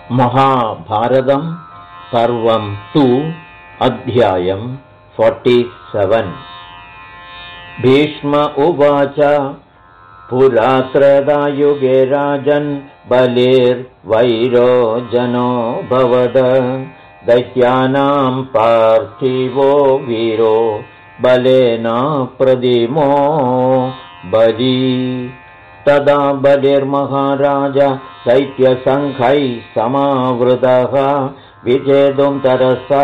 महाभारतं पर्वं 2 अध्यायं 47। भीष्म उवाच पुरात्रदायुगे राजन् बलिर्वैरो जनो भवद दैत्यानां पार्थिवो वीरो बलेन प्रदिमो बली। तदा बलिर्महाराज दैत्यसङ्घैः समावृतः विजेतुं तरसा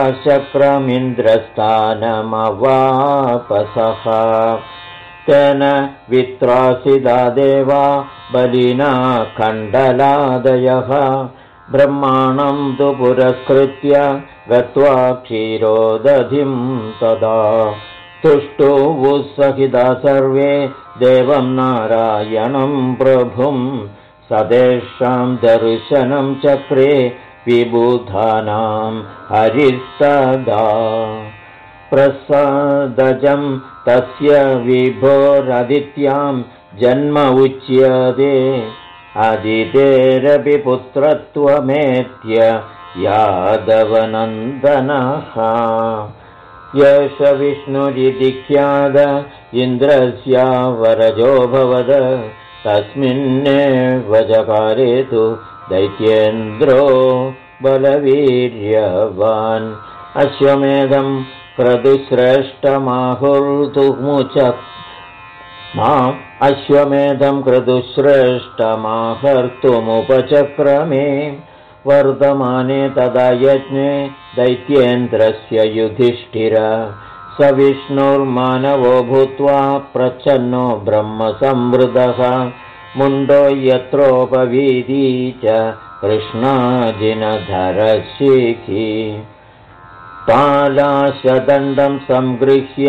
शक्रमिन्द्रस्थानमवापसः। तेन वित्रासिता देवा बलिना खण्डलादयः ब्रह्माणं तु पुरस्कृत्य गत्वा क्षीरोदधिं तदा तुष्टुवुः सहिता सर्वे देवं नारायणं प्रभुं सतेषां दर्शनं चक्रे विबुधानां हरिस्तदा। प्रसादजं तस्य विभोरदित्यां जन्म उच्यते अदितेरपि पुत्रत्वमेत्य यादवनन्दनः। यश विष्णुरिति ख्यात इन्द्रस्य वरजो भवद तस्मिन्नेव जकारे तु दैत्येन्द्रो बलवीर्यवान्। अश्वमेधं क्रतुश्रेष्ठमाहर्तुमुपचक्रमे। वर्धमाने तदा यज्ञे दैत्येन्द्रस्य युधिष्ठिर स विष्णुर्मानवो भूत्वा प्रच्छन्नो ब्रह्मसंवृतः। मुण्डो यत्रोपवीदी च कृष्णाजिनधरशिखी। पालाशदण्डं संगृह्य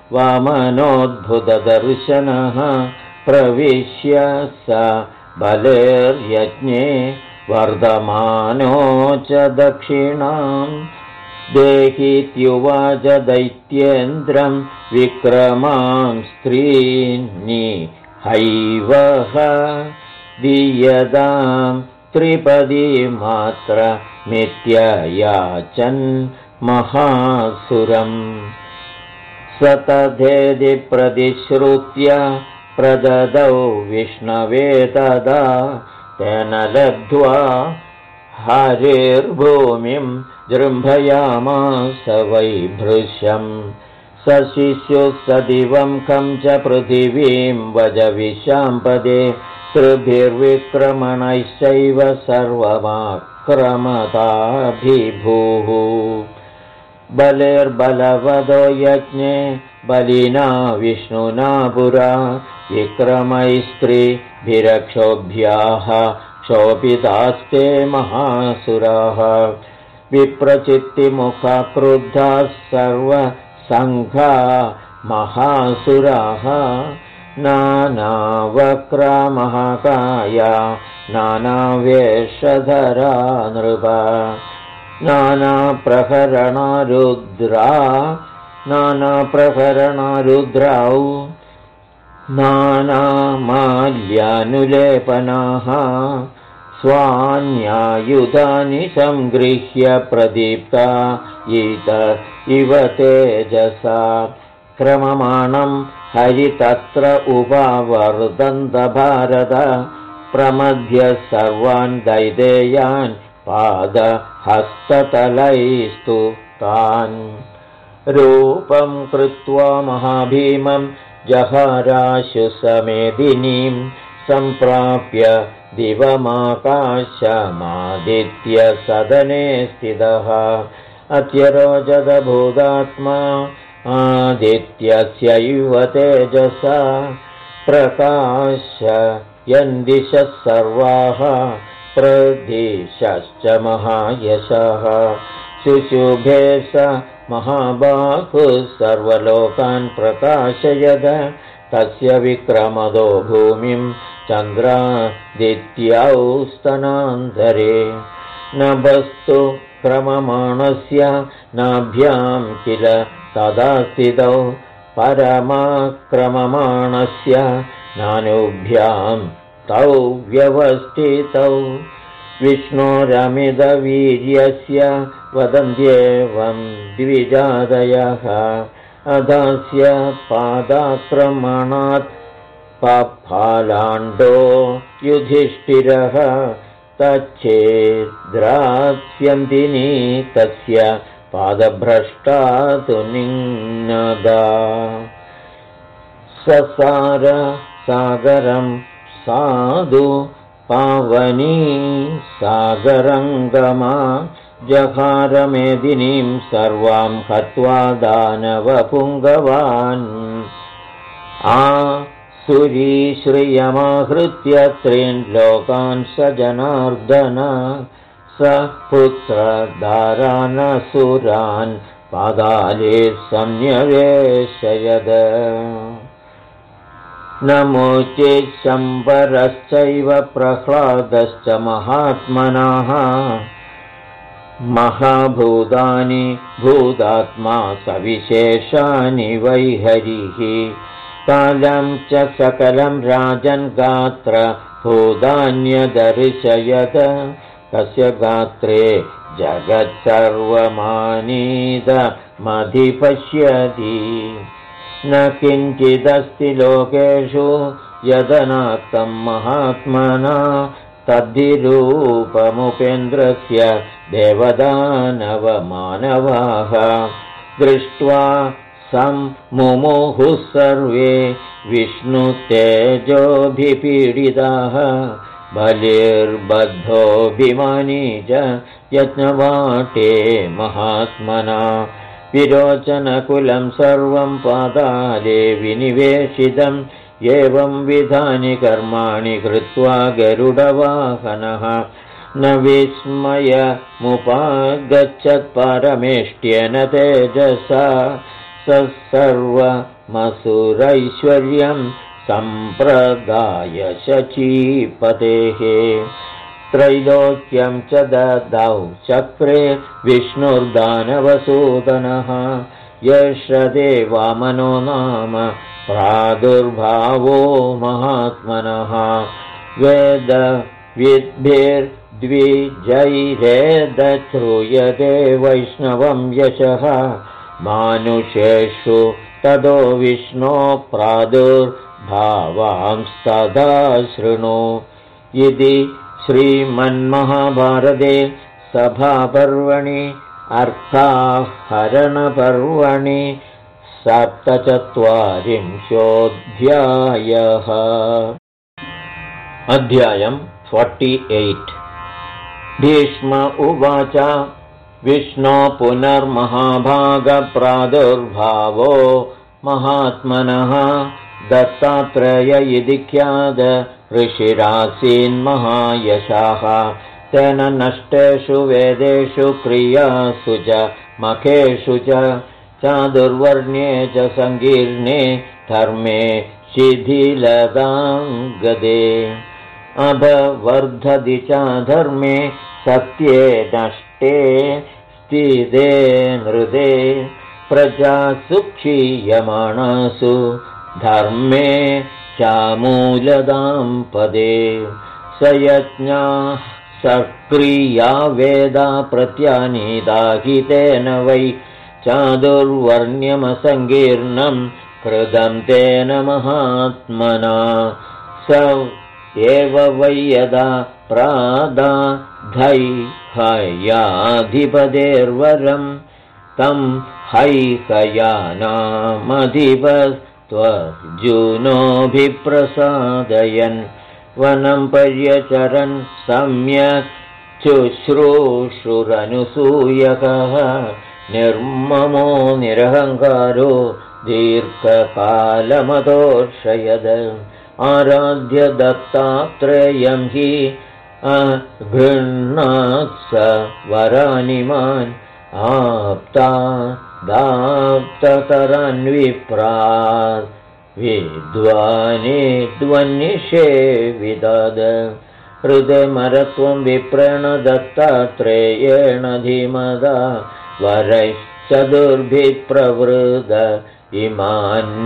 वामनोद्भुतदर्शनः प्रविश्य स बलिर्यज्ञे वर्धमानो च दक्षिणां देहीत्युवाच दैत्येन्द्रं विक्रमां स्त्रीनिहैवः दीयतां त्रिपदीमात्रमित्ययाचन् महासुरम्। स तथेति प्रतिश्रुत्य प्रददौ विष्णवे तदा तेन लब्ध्वा हरिर्भूमिं जृम्भयामास वैभृशम्। स शिशुः स दिवं खं च पृथिवीं वजविशाम्पदे त्रिभिर्विक्रमणैश्चैव सर्वमाक्रमताभिभूः। बलिर्बलवदो यज्ञे बलिना विष्णुना पुरा विक्रमैस्त्रिभिरक्षोभ्याः क्षोभितास्ते महासुराः। विप्रचित्तिमुखा क्रुद्धाः सर्वसङ्घा महासुराः। नानावक्रामहाकाया नानावेषधरा नृप नानाप्रहरणारुद्राौ नानामाल्यानुलेपनाः स्वान्यायुधानि संगृह्य प्रदीप्ता इव तेजसा। क्रममाणं हरितत्र उपावर्तन्त भारत प्रमध्य सर्वान् दैदेयान् पादहस्ततलैस्तु तान्। रूपं कृत्वा महाभीमं जहाराशु समेदिनीं सम्प्राप्य दिवमाकाशमादित्य सदने स्थितः। अत्यरोचदभूतात्मा आदित्यस्यैव तेजसा प्रकाशयन्दिशः सर्वाः प्रदिशश्च महायशः। शुशुभे स महाबाहुः सर्वलोकान् प्रकाशयद तस्य विक्रमदो भूमिं चन्द्रादित्यौ स्तनान्तरे। नभस्तु क्रममाणस्य नाभ्यां किल तदा स्थितौ परमाक्रममाणस्य नानुभ्यां तौ व्यवस्थितौ विष्णोरमितवीर्यस्य वदन्त्येवं द्विजादयः अधस्य पादाक्रमणात् पफालाण्डो युधिष्ठिरः तच्छेद्रास्यन्तिनी तस्य पादभ्रष्टा तु निन्नदा ससार सागरं साधु पावनी सागरङ्गमा जहारमेदिनीं सर्वां हत्वा दानवपुङ्गवान् सुरीश्रियमाहृत्य त्रीन् लोकान् स जनार्दन स पुत्रदारानसुरान् पादाले संन्यवेशयद नमोचे शम्बरश्चैव प्रह्लादश्च महात्मनः महाभूतानि भूतात्मा सविशेषानि वैहरिः कालं च सकलं राजन् गात्र भूतान्यदर्शयत तस्य गात्रे जगत्सर्वमानीतमधिपश्यति न किञ्चिदस्ति लोकेषु यदनाक्तं महात्मना तद्धिरूपमुपेन्द्रस्य देवदानवमानवाः दृष्ट्वा मुमुहुः सर्वे विष्णुतेजोभिपीडिताः बलिर्बद्धोऽभिमानी च यज्ञवाटे महात्मना विरोचनकुलं सर्वं पादाले विनिवेशितम् एवं विधानि कर्माणि कृत्वा गरुडवाहनः न विस्मयमुपागच्छत् परमेष्ट्येन तेजसा स सर्वमसुरैश्वर्यं सम्प्रदाय शचीपतेः त्रैलोक्यं च ददौ चक्रे विष्णुर्दानवसूदनः यश्रदे वामनो नाम प्रादुर्भावो महात्मनः वेदविद्भिर्द्विजैरेदश्रूयते वैष्णवं यशः मानुषेषु तदो विष्णो प्रादुर्भावांस्तदा शृणु इति श्रीमन्महाभारते सभापर्वणि अर्थाहरणपर्वणि 47 अध्यायम् 48 भीष्म उवाच विष्णो पुनर्महाभागप्रादुर्भावो महात्मनः दत्तात्रेय इति ख्यात ऋषिरासीन्महायशाः तेन नष्टेषु वेदेषु क्रियासु च मखेषु च चादुर्वर्ण्ये च सङ्कीर्णे धर्मे शिथिलतां गदे अभवर्धति च धर्मे सत्ये नष्टे स्थिते नृते प्रजासु क्षीयमाणासु धर्मे चामूलदां पदे स यज्ञाः सक्रिया वेदा प्रत्यानीता हि तेन वै चादुर्वर्ण्यमसङ्कीर्णं कृतं तेन महात्मना स एव वै यदा प्रादाधैहयाधिपतेर्वरं तं हैहयानामधिपस्त्वर्जुनोऽभिप्रसादयन् वनं पर्यचरन् सम्यक् शुश्रूषुरनुसूयकः निर्ममो निरहङ्कारो दीर्घकालमतोर्षयद आराध्य दत्तात्रेयं हि अगृह्णात् स वरानिमान् आप्ता दाप्ततरन्विप्रात् विद्वानिद्वन्निषेविदद हृदयमरत्वं विप्रेण दत्तात्रेयेण धीमदा वरैश्चतुर्भिः प्रवृद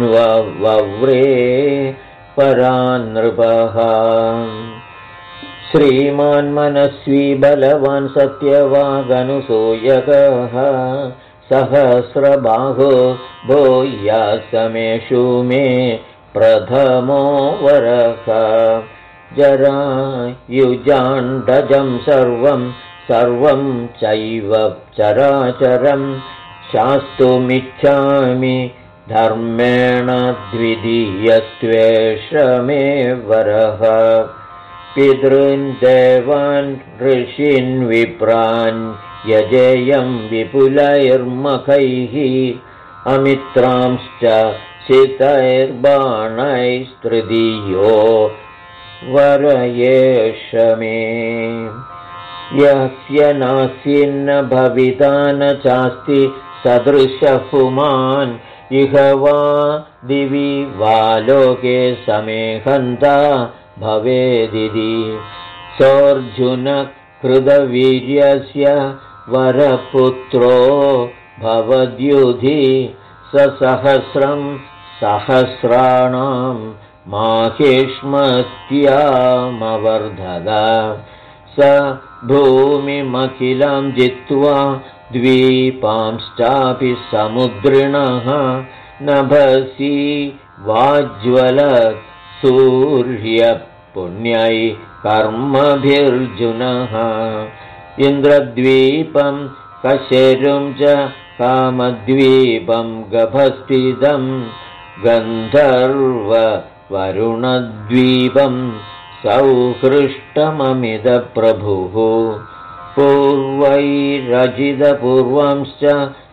इमान्वव्रे परान् नृपः श्रीमान् मनस्वी बलवान् सत्यवागनुसूयकः सहस्रबाहो भूयासमेषु मे प्रथमो वरः जरायुजाण्डजं सर्वं चैव चराचरं शास्तुमिच्छामि धर्मेण द्वितीयस्त्वेष मे वरः पितॄन् देवान् ऋषीन् विप्रान् यजेयं विपुलैर्मखैः अमित्रांश्च शितैर्बाणैस्तृतीयो वर एष मे यस्य नास्यन्न भविता न चास्ति सदृशः पुमान् इह वा दिवि वा लोके समेहन्ता भवेदिति सोऽर्जुन कृतवीर्यस्य वरपुत्रो भवद्युधि सहस्रं सहस्राणां माहिष्मत्यामवर्धत स भूमिमखिलं जित्वा द्वीपांश्चापि समुद्रिणः नभसि वाज्ज्वलत् सूर्यपुण्यै कर्मभिर्जुनः इन्द्रद्वीपं कशेरुं च कामद्वीपं गभस्थितं गन्धर्ववरुणद्वीपं सौहृष्टममितप्रभुः पूर्वैरजितपूर्वंश्च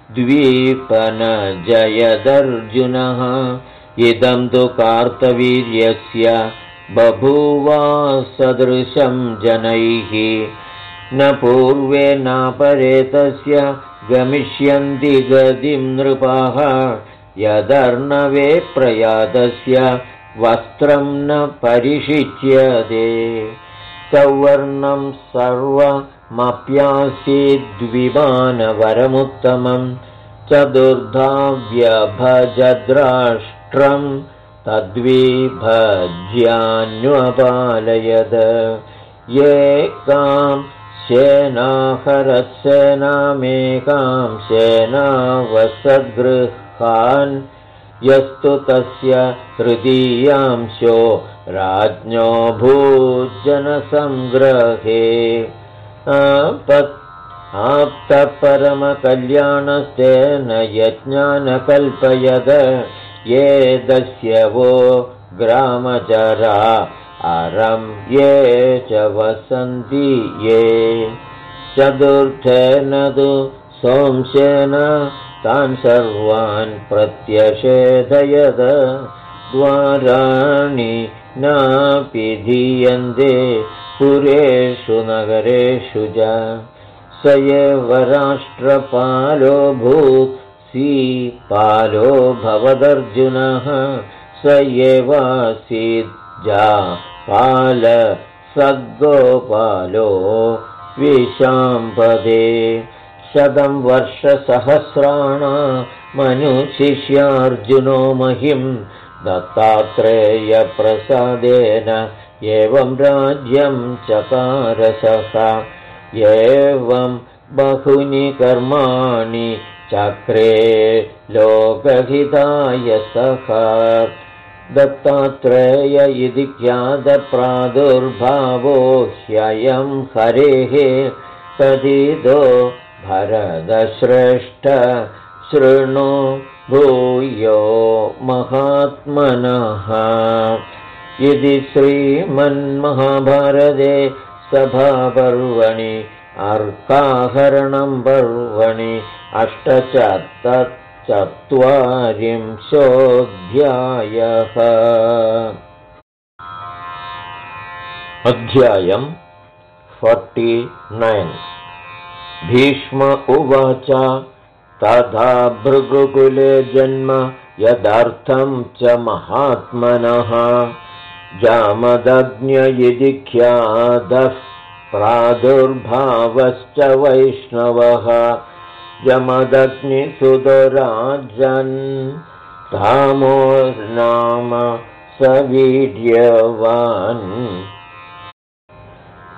द्वीपनजयदर्जुनः इदं तु कार्तवीर्यस्य बभूवा सदृशं जनैः न पूर्वे नापरे तस्य गमिष्यन्ति गतिं नृपाः यदर्णवे प्रयातस्य वस्त्रं न परिशिच्यते सौवर्णं सर्वमप्यासीद्विमानवरमुत्तमं चतुर्धा व्यभजद्राष्ट्रं तद्विभज्यान्वपालयद एकां सेनाहरत्सेनामेकां सेनावसद्गृहान् यस्तु तस्य तृतीयांशो राज्ञो भूजनसंग्रहे आप्तपरमकल्याणस्तेन यज्ञान् कल्पयद ये दस्य वो ग्रामचरा अरं ये च वसन्ति ये चतुर्थेन तु सोंशेन तान् सर्वान् प्रत्यषेधयद द्वाराणि नापिधीयन्ते पुरेषु नगरेषु च स एव राष्ट्रपालोऽभूत् सीपालो भवदर्जुनः स एवासीज्जापाल सद्गोपालो विशाम्पदे 100 वर्षसहस्राणामनुशिष्यार्जुनो महिं दत्तात्रेयप्रसादेन एवं राज्यं चकारसः एवं बहूनि कर्माणि चक्रे लोकहिताय सः दत्तात्रेय इति ख्यातप्रादुर्भावो ह्ययं हरेः कथितो भरतश्रेष्ठ शृणु भूयो महात्मनः इति श्रीमन्महाभारते सभापर्वणि अर्काहरणं पर्वणि 844 अध्यायं 49 भीष्म उवाच तथा भृगुकुले जन्म यदार्थं च महात्मनः जामदग्न्य इति ख्यातः प्रादुर्भावश्च वैष्णवः जमदग्निसुतराजन् धामोर्नाम स वीर्यवान्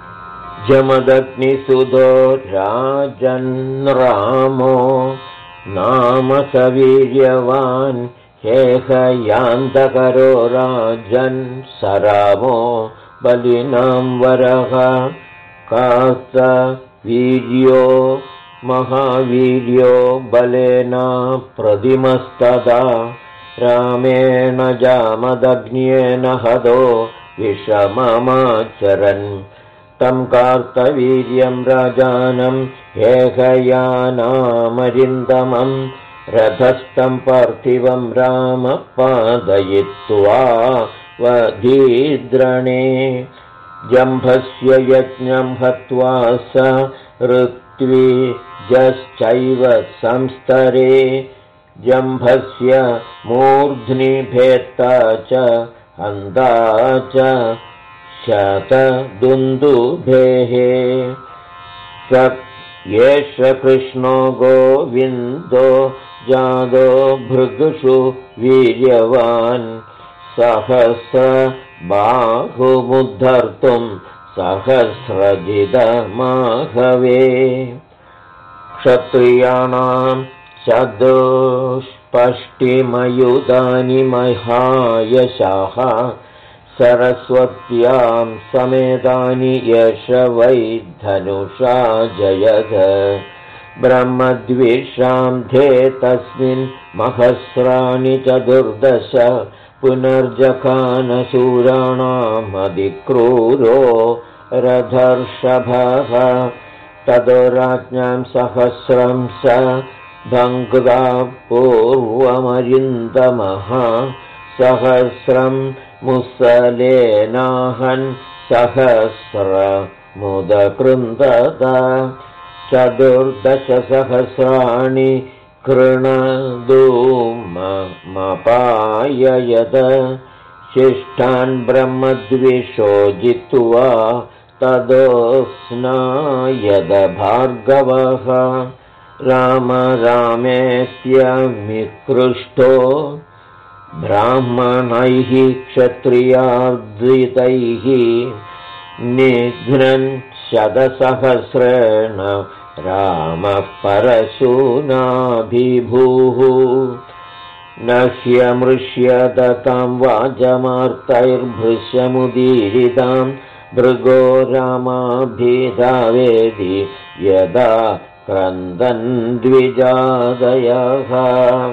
जमदग्निसुतो राजन् रामो नाम सवीर्यवान् हेहयान्तकरो राजन् स रामो बलिनां वरः कार्तवीर्यो महावीर्यो बलेन प्रतिमस्तदा रामेण जामदग्न्येन हतो विषममाचरन् तं कार्तवीर्यं राजानं हेहयानामरिन्दमं रथस्थं पार्थिवं राम पादयित्वा वधीद्रणे जम्भस्य यज्ञं हत्वा स ऋत्विजश्चैव संस्तरे जम्भस्य मूर्ध्नि भेत्ता च हन्ता च शतदुन्दुभेः स एष कृष्णो गोविन्दो जादो भृगुषु वीर्यवान् सहस्रबाहुमुद्धर्तुं सहस्रजिदमाहवे क्षत्रियाणां चतुष्पष्टिमयुधानि महायशाः सरस्वत्यां समेतानि यश वै धनुषा जयद ब्रह्मद्विषां धे तस्मिन् महस्राणि चतुर्दश पुनर्जखानशूराणामधिक्रूरो रथर्षभः ततो राज्ञां सहस्रं स भङ्क्ता पूर्वमरिन्दमः सहस्रं मुसलेनाहन् सहस्रमुदकृन्दत चतुर्दशसहस्राणि कृणधूमपाययत शिष्टान् ब्रह्मद्विषो जित्वा तदोस्नायद भार्गवः राम रामेत्यमिकृष्टो ब्राह्मणैः क्षत्रियार्दितैः निघ्नन् शतसहस्रेण रामः परशूनाभिभूः न ह्यमृष्यत तां वाजमार्तैर्भृशमुदीरितां भृगो रामाभिधावेदि यदा क्रन्दन् द्विजादयः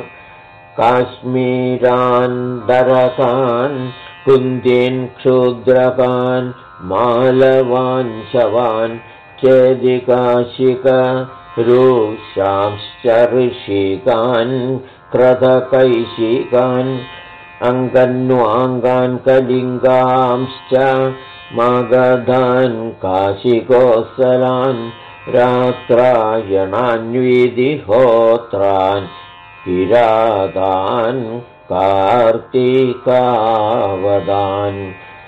काश्मीरान्दरकान् कुन्दीन् क्षुद्रकान् मालवान् शवान् चेदिकाशिकरुषांश्च ऋषिकान् क्रतकैशिकान् अङ्गन्वाङ्गान् कलिङ्गांश्च मगधान् काशिकोत्सलान् रात्रायणान्विधिहोत्रान् किरातान् कार्तिकावदान्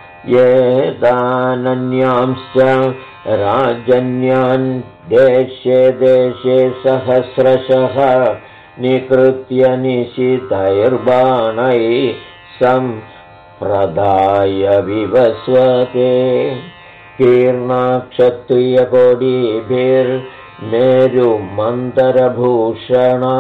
येदानन्यांश्च राजन्यान् देशे देशे सहस्रशः निकृत्य निशितैर्बाणैः सम्प्रदाय विवस्वते कीर्णाक्षत्रियकोटिभिर्मेरुमन्तरभूषणा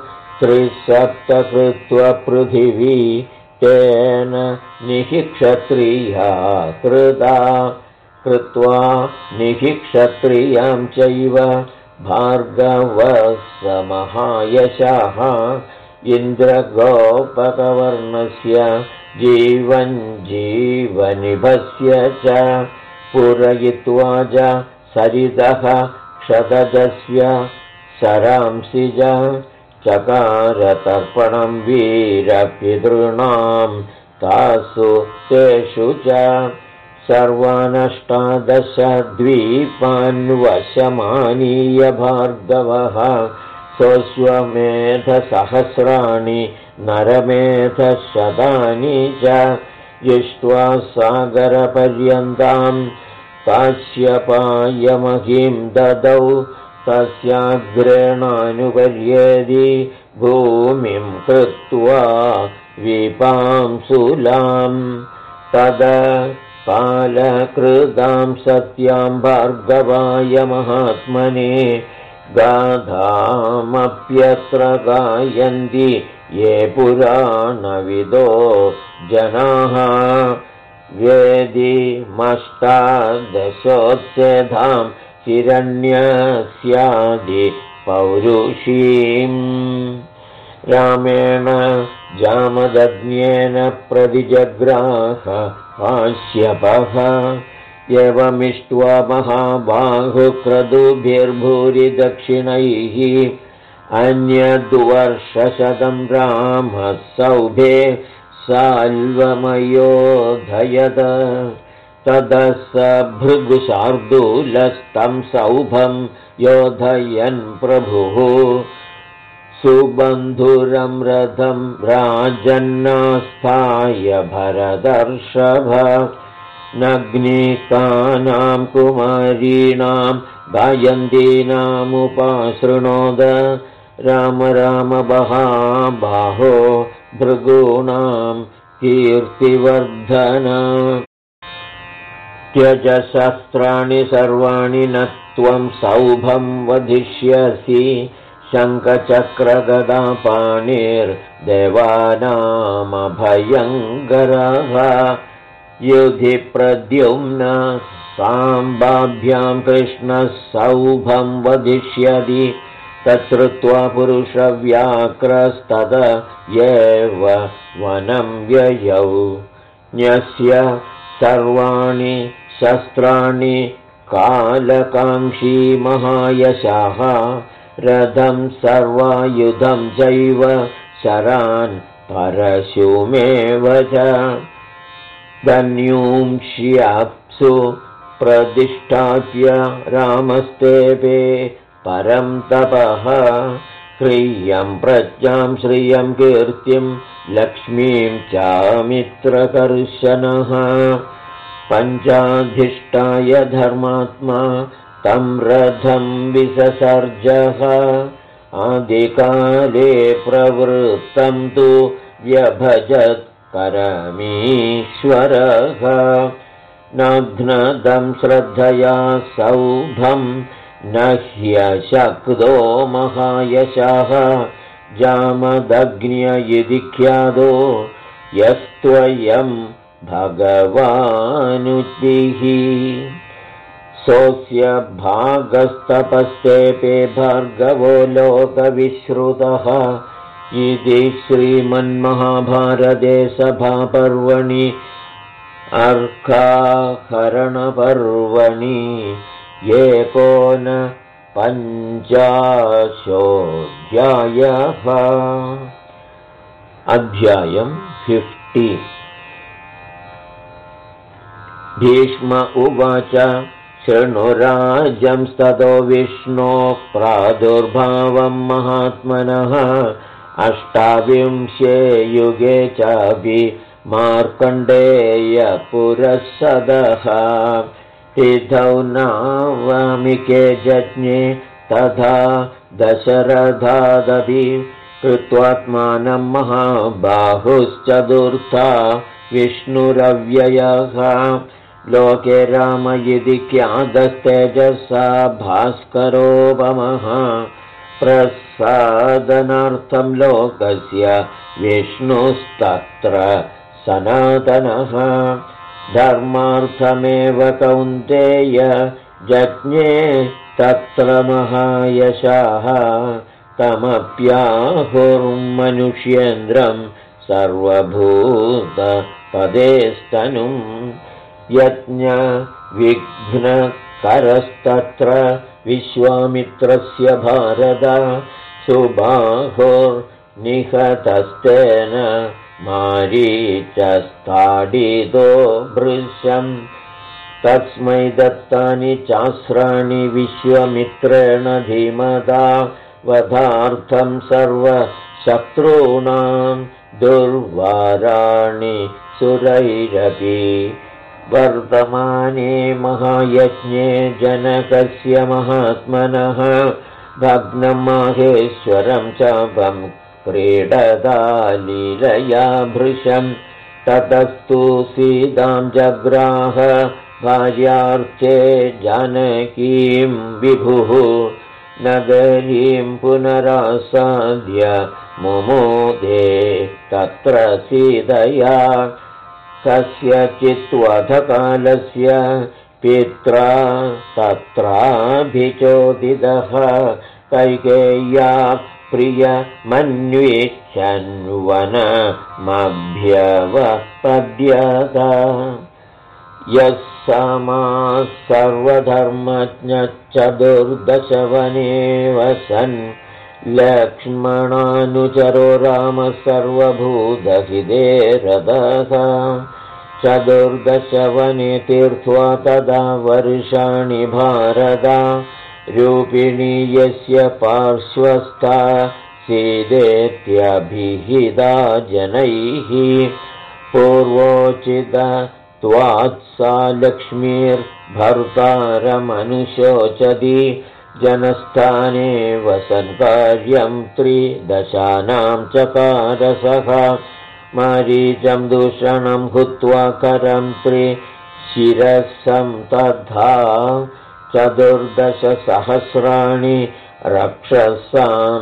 त्रिसप्तकृत्वपृथिवी तेन निःक्षत्रिया कृता कृत्वा निःक्षत्रियां चैव भार्गवस्य महायशः इन्द्रगोपकवर्णस्य जीवनिभस्य च पूरयित्वा च सरितः क्षतजस्य सरांसि च चकारतर्पणं वीरपितॄणां तासु तेषु च सर्वानष्टादशद्वीपान् वशमानीय भार्गवः स्वमेधसहस्राणि नरमेधशतानि च यष्ट्वा सागरपर्यन्तां काश्यपायमहिं ददौ तस्याग्रेणानुपर्येदि भूमिं कृत्वा विपांसुलां तद कालकृतां सत्यां भार्गवाय महात्मने गाधामप्यत्र गायन्ति ये पुराणविदो जनाः वेदीमष्टादशोच्छेदां हिरण्यस्यादि पौरुषीम् रामेण जामदग्न्येन प्रतिजग्राह काश्यपः एवमिष्ट्वा महाबाहुक्रतुभिर्भूरि दक्षिणैः अन्यद्वर्षशतं रामः सौभे साल्वमयोधयत ततः स भृगुशार्दूलस्तं सौभं योधयन् प्रभुः सुबन्धुरं रथं राजन्नास्थाय भरतर्षभ नग्निकानां कुमारीणां गायन्तीनामुपाशृणोद राम राम महाबाहो भृगूणां कीर्तिवर्धन त्यज शस्त्राणि सर्वाणि न त्वं सौभं वधिष्यसि शङ्खचक्रगदापाणिर्देवानामभयङ्करः युधि प्रद्युम्न साम्बाभ्यां कृष्णः सौभं वधिष्यति तच्छ्रुत्वा पुरुषव्याक्रस्तत एव वनं व्ययौ न्यस्य सर्वाणि शस्त्राणि कालकाङ्क्षी महायशः रथं सर्वायुधं चैव शरान् परशुमेव च धन्यूंष्याप्सु प्रतिष्ठाप्य रामस्तेपे परं तपः ह्रियं प्रज्ञां श्रियं कीर्तिं लक्ष्मीं चामित्रकर्शनः पञ्चाधिष्ठाय धर्मात्मा तं रथं विससर्जः आदिकाले प्रवृत्तं तु व्यभजत् परमीश्वरः नघ्नदं श्रद्धया सौभं न ह्यशक्तो महायशः जामदग्न्य इति ख्यातो यस्त्वयं भगवानुतिः सोऽस्य भागस्तपस्तेपे भार्गवो लोकविश्रुतः इति श्रीमन्महाभारते सभापर्वणि अर्काहरणपर्वणि 59 अध्यायं 50 भीष्म उवाच शृणुराजंस्ततो विष्णोः प्रादुर्भावं महात्मनः 28 युगे चापि मार्कण्डेय पुरःसदः तिथौ नावामिके जज्ञे तथा दशरथादपि कृत्वात्मानं महाबाहुश्चतुर्था विष्णुरव्ययः लोके राम इति ख्यातस्तेजसा भास्करोपमः प्रसादनार्थं लोकस्य विष्णुस्तत्र सनातनः धर्मार्थमेव कौन्तेय जज्ञे तत्र महायशाः तमप्याहुर्मनुष्येन्द्रं सर्वभूतपदेस्तनुं यज्ञविघ्नकरस्तत्र विश्वामित्रस्य भारत सुबाहुर्निहतस्तेन मारीचस्ताडितो भृशं तस्मै दत्तानि चास्राणि विश्वामित्रेण धीमता वधार्थं सर्वशत्रूणां दुर्वाराणि सुरैरपि वर्तमाने महायज्ञे जनकस्य महात्मनः भग्नं माहेश्वरं चापं क्रीडता लीलया भृशं ततस्तु सीतां जग्राह भार्यार्थे जानकीं विभुः नगरीं पुनरासाद्य मुमोदे तत्र सीतया कस्यचिद्वधकालस्य पित्रा तत्राभिचोदितः कैकेय्या प्रियमन्विष्यन्वनमभ्यवपद्यत यः समाः सर्वधर्मज्ञश्चतुर्दशवने वसन् लक्ष्मणानुचरो रामः सर्वभूतहिते रतः चतुर्दशवने तीर्त्वा तदा वर्षाणि भारत रूपिणी यस्य पार्श्वस्था सीतेत्यभिहिता जनैः पूर्वोचित त्वात्सा लक्ष्मीर्भर्तारमनुशोचति जनस्थाने वसन्कार्यं 3 चकारसः मारीचं दूषणं हुत्वा करं 3 शिरसं तथा 14 रक्षसां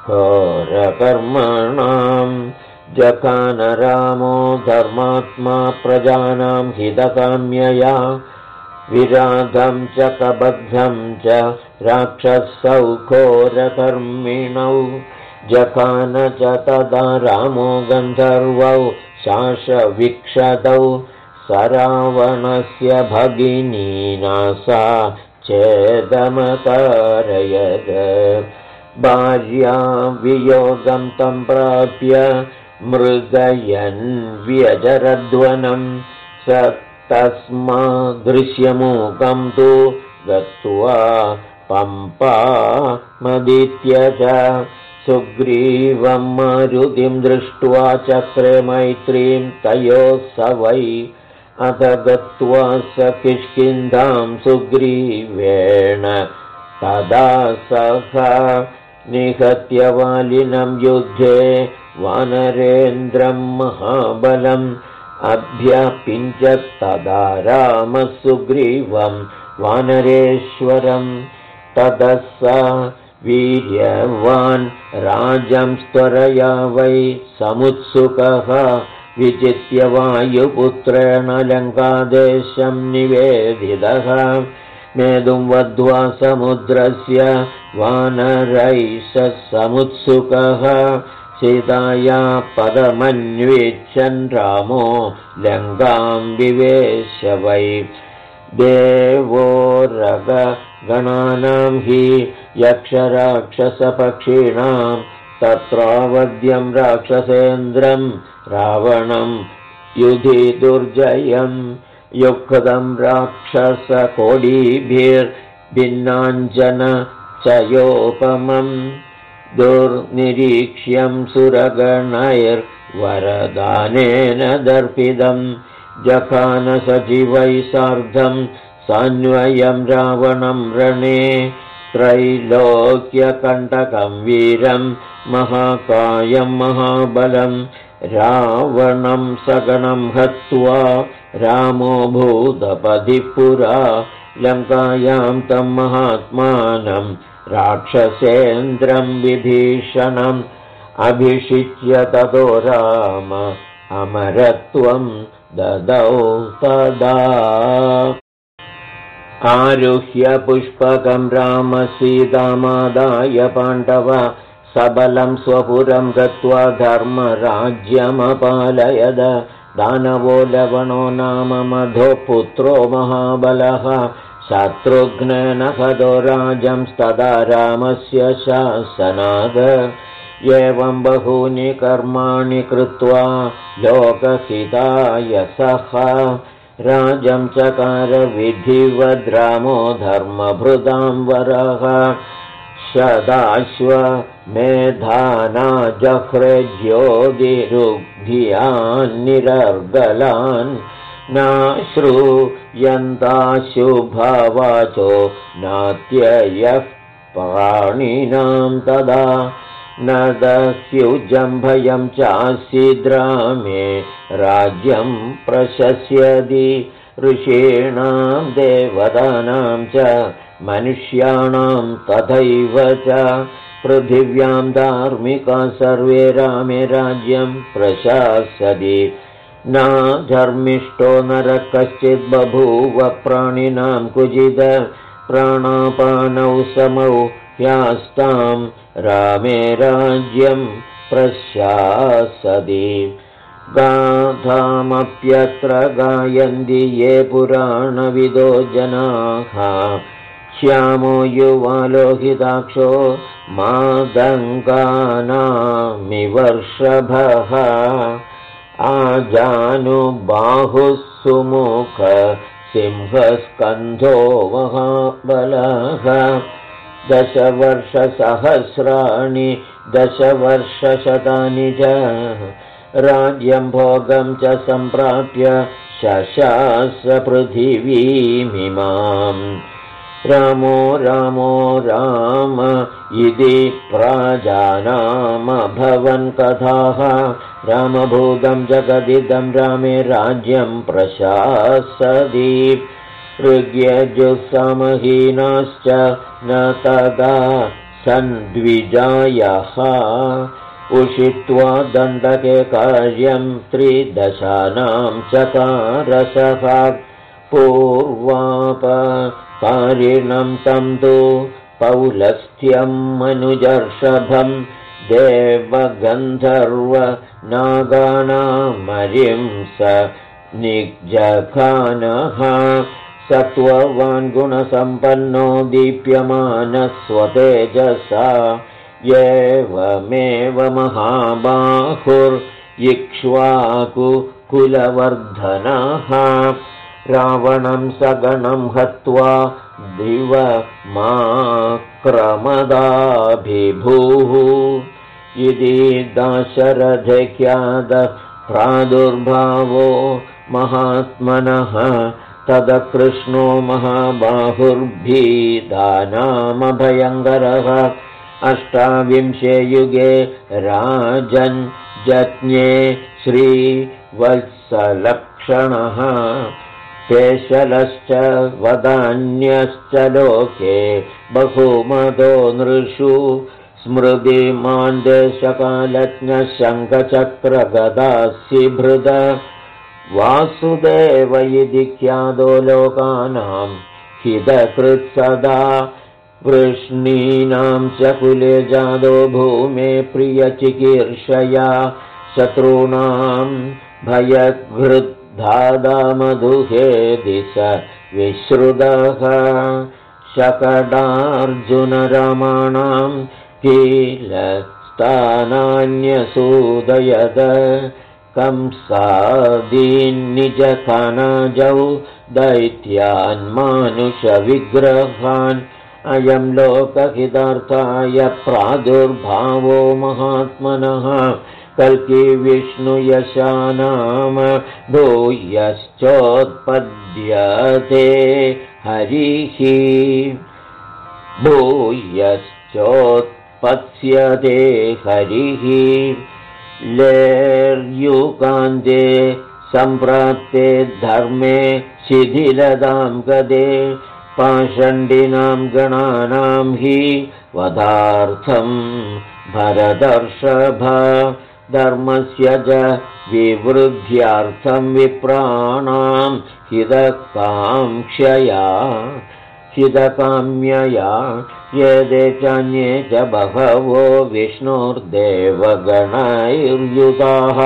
घोरकर्मणां जखान रामो धर्मात्मा प्रजानां हितकाम्यया विराधं च कबद्धं च राक्षसौ घोरकर्मिणौ जखान च तदा रामो गन्धर्वौ शासवीक्षतौ सरावणस्य भगिनीनासा चेदमकारयद भार्या वियोगं तं प्राप्य मृगयन् व्यजरध्वनं स तस्मादृश्यमूकं तु गत्वा पम्पामदित्य च सुग्रीवं मारुतिं दृष्ट्वा चक्रे मैत्रीं तयोः स वै अथ गत्वा स किष्किन्धां सुग्रीवेण तदा सह निहत्य वालिनं युद्धे वानरेन्द्रं महाबलम् अभ्यपिञ्चत् तदा रामः सुग्रीवं वानरेश्वरं ततः स वीर्यवान् राजं त्वरया वै समुत्सुकः विजित्य वायुपुत्रेण लङ्कादेशं निवेदितः मेदुं वध्वा समुद्रस्य वानरैः समुत्सुकः सीताया पदमन्विच्छन् रामो लङ्कां विवेश वै देवो रगगणानां हि यक्षराक्षसपक्षिणां तत्रावद्यं राक्षसेन्द्रं रावणं युधि दुर्जयं युक्तं राक्षसकोडीभिर्भिन्नाञ्जन चयोपमं दुर्निरीक्ष्यं सुरगणैर्वरदानेन दर्पितं जखान सजीवैः सार्धं सान्वयं रावणं रणे त्रैलोक्यकण्टकं वीरं महाकायं महाबलं रावणं सगणं हत्वा रामो भूतपतिः पुरा लङ्कायां तं महात्मानं राक्षसेन्द्रं विभीषणम् अभिषिच्य ततो राम अमरत्वं ददौ तदा आरुह्य पुष्पकं राम सीतामादाय पाण्डव सबलं स्वपुरं गत्वा धर्मराज्यमपालयद दानवो लवणो नाम मधो पुत्रो महाबलः शत्रुघ्नेन हतो राजं तदा रामस्य शासनाद एवं बहूनि कर्माणि कृत्वा लोकहिताय सः राजं चकार विधिवद् रामो धर्मभृतां वरः शदाश्वमेधाना जह्रे ज्योतिरुग्धियान् निरर्गलान् नाश्रूयन्ताशुभवाचो नात्ययः प्राणिनां तदा न दस्युजं भयं चासीद्रामे राज्यं प्रशस्यति ऋषीणां देवतानां च मनुष्याणां तथैव च पृथिव्यां धार्मिका सर्वे रामे राज्यं प्रशास्यति न धर्मिष्ठो नरः कश्चित् बभूव प्राणिनां कुजिद प्राणापानौ समौ ह्यास्तां रामे राज्यं प्रशासति गाथामप्यत्र गायन्ति ये पुराणविदो जनाः श्यामो युवालोहिताक्षो मादङ्गानामिवर्षभः आजानुबाहुः सुमुख सिंहस्कन्धो महाबलः 10 वर्षसहस्राणि 10 वर्षशतानि च राज्यं भोगं च सम्प्राप्य शशास पृथिवीमिमाम् रामो रामो राम इति प्राजानामभवन् कथाः रामभूतं जगदिदं रामे राज्यं प्रशासति ऋग्यजुस्सामहीनाश्च न तदा सन्द्विजायः उषित्वा दण्डके कार्यं 3 चकारसः पूर्वापकारिणं तं तु पौलस्त्यं मनुजर्षभं देवगन्धर्वनागानामरिं स निजखानः सत्त्ववान् गुणसम्पन्नो दीप्यमानः स्वतेजसा एवमेव महाबाहुर्इक्ष्वाकुकुलवर्धनः रावणं सगणं हत्वा दिवमाक्रमदाभिभूः इति दाशरथख्यातः प्रादुर्भावो महात्मनः तदकृष्णो महाबाहुर्भीदानामभयङ्करः 28 युगे राजन् जज्ञे श्रीवत्सलक्षणः केशलश्च वदान्यश्च लोके बहुमतो नृषु स्मृतिमान् देशकालज्ञः शङ्खचक्रगदास्यभृद वासुदेव इति ख्यातो लोकानां हितकृत्सदा वृष्णीनां च कुले जातो भूमे प्रियचिकीर्षया शत्रूणां भयघृद्धादा मधुहेदि स विश्रुतः शकटार्जुनरामाणां कीलस्थानान्यसूदयत कंसादीन्निजखानाजौ दैत्यान् मानुषविग्रहान् अयं लोकहितार्थाय प्रादुर्भावो महात्मनः कल्की विष्णुयशानाम भूयश्चोत्पद्यते हरिः भूयश्चोत्पत्स्यते हरिः लेर्युकान्ते सम्प्राप्ते धर्मे शिथिलतां गदे पाषण्डिनां गणानां हि वधार्थं भरतर्षभ धर्मस्य च विवृद्ध्यार्थं विप्राणां हितकाम्यया ये चान्ये च बहवो विष्णुर्देवगणैर्युताः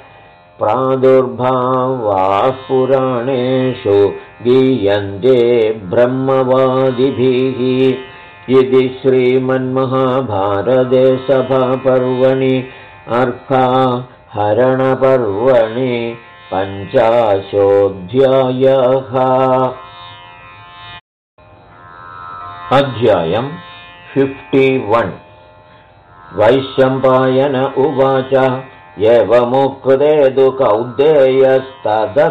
प्रादुर्भावाः पुराणेषु गीयन्ते ब्रह्मवादिभिः इति श्रीमन्महाभारते सभापर्वणि अर्काहरणपर्वणि 50 अध्यायम् 51 वैशम्पायन उवाच एवमुक्ते तु कौन्तेयस्ततः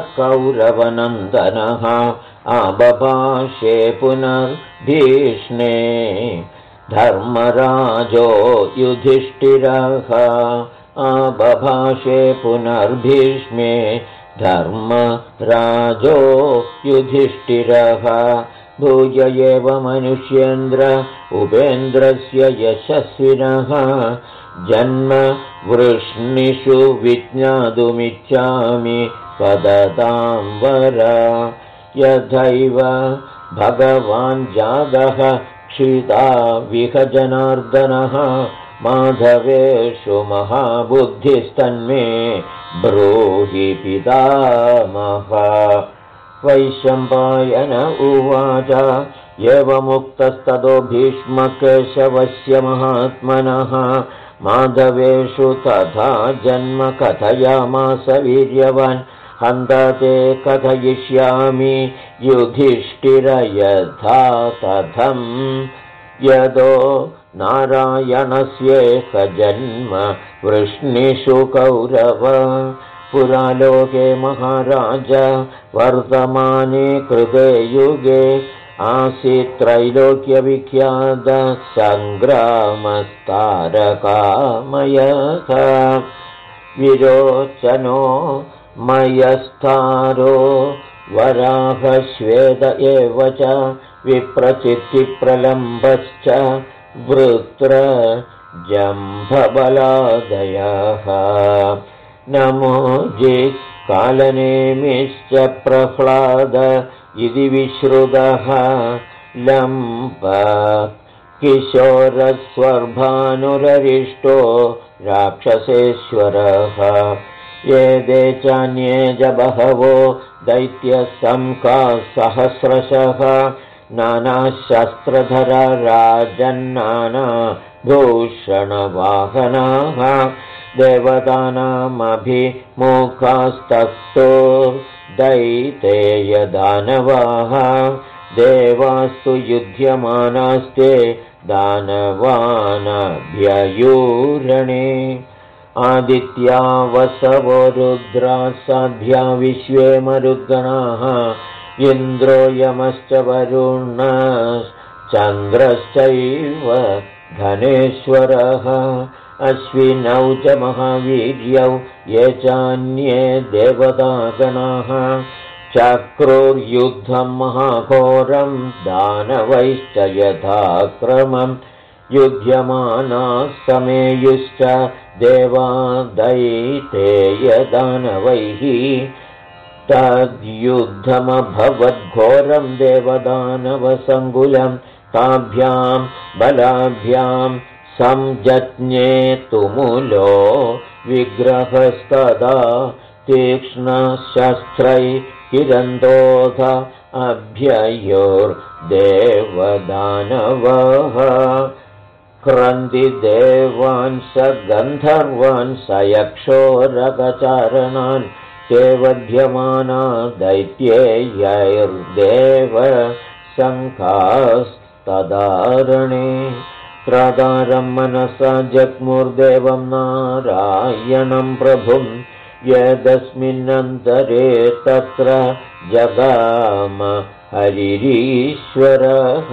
कौरवनन्दनः आबभाषे पुनर्भीष्णे धर्मराजो युधिष्ठिरः आबभाषे पुनर्भीष्मे धर्मराजो युधिष्ठिरः भूय एव मनुष्येन्द्र उपेन्द्रस्य यशस्विनः जन्म वृष्णिषु विज्ञातुमिच्छामि वदतां वर यथैव भगवान् जातः क्षिता विहजनार्दनः माधवेषु महाबुद्धिस्तन्मे ब्रूहि पितामह वैशम्पायन उवाच एवमुक्तस्ततो भीष्मकेशवस्य महात्मनः माधवेषु तथा जन्म कथयामास वीर्यवान् हन्ते कथयिष्यामि युधिष्ठिर यथा कथम् यदो नारायणस्येह जन्म वृष्णिषु कौरव पुरालोके महाराज वर्तमाने कृते युगे आसीत् त्रैलोक्यविख्यात सङ्ग्रामस्तारकामयः विरोचनो मयस्तारो वराहश्वेत एव च विप्रचित्तिप्रलम्बश्च वृत्रजम्भबलादयः नमो कालनेमिश्च प्रह्लाद इति विश्रुतः लम्ब किशोरस्वर्भानुररिष्टो राक्षसेश्वरः एते चान्ये च बहवो दैत्यसंकाः सहस्रशः नानाशस्त्रधरा राजन्नाना भूषणवाहनाः देवतानामभिमुखास्तस्थो दैतेयदानवाः देवास्तु युध्यमानास्ते दानवानभ्ययूरणे आदित्या वसवो रुद्राः साध्या विश्वे मरुद्गणाः इन्द्रो यमश्च वरुणश्चन्द्रश्चैव धनेश्वरः अश्विनौ च महावीर्यौ ये चान्ये देवतागणाः चक्रुर्युद्धं महाघोरं दानवैश्च यथाक्रमम् युध्यमानाः समेयुश्च देवा दैतेयदानवैः तद्युद्धमभवद्घोरं देवदानवसङ्कुलं ताभ्यां बलाभ्यां संजज्ञे तुमुलो विग्रहस्तदा तीक्ष्णशस्त्रै किरन्दोध अभ्ययोर्देवदानवः क्रन्दिदेवान् स गन्धर्वान् स यक्षोरगचारणान् ते वध्यमाना दैत्यैर्देव शङ्कास्तदारणे त्रातारं मनसा जग्मुर्देवं नारायणं प्रभुं यदस्मिन्नन्तरे तत्र जगाम हरिरीश्वरः